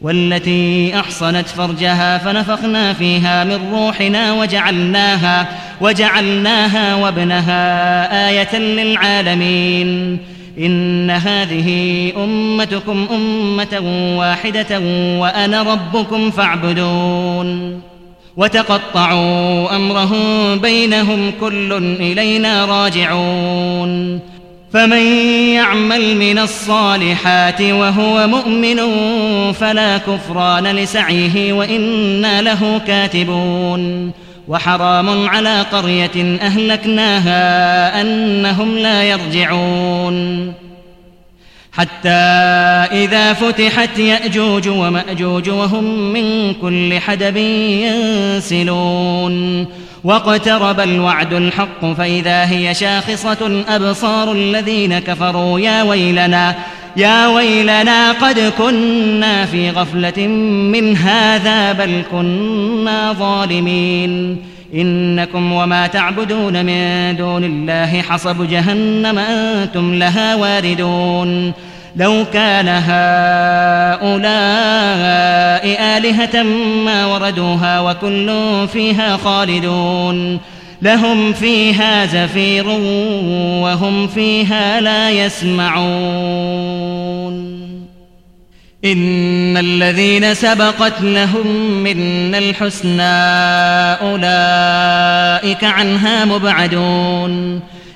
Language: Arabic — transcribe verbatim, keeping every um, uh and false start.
والتي أحصنت فرجها فنفخنا فيها من روحنا وجعلناها, وجعلناها وابنها آية للعالمين. إن هذه أمتكم أمة واحدة وأنا ربكم فاعبدون. وتقطعوا أمرهم بينهم كل إلينا راجعون. فمن يعمل من الصالحات وهو مؤمن فلا كفران لسعيه وإنا له كاتبون. وحرام على قرية أهلكناها أنهم لا يرجعون. حتى إذا فتحت يأجوج ومأجوج وهم من كل حدب ينسلون. واقترب الوعد الحق فإذا هي شاخصة أبصار الذين كفروا يا ويلنا يا ويلنا قد كنا في غفلة من هذا بل كنا ظالمين. إنكم وما تعبدون من دون الله حصب جهنم أنتم لها واردون. لو كان هؤلاء آلهة ما وردوها وكل فيها خالدون. لهم فيها زفير وهم فيها لا يسمعون. إن الذين سبقت لهم منا الحسنى أولئك عنها مبعدون.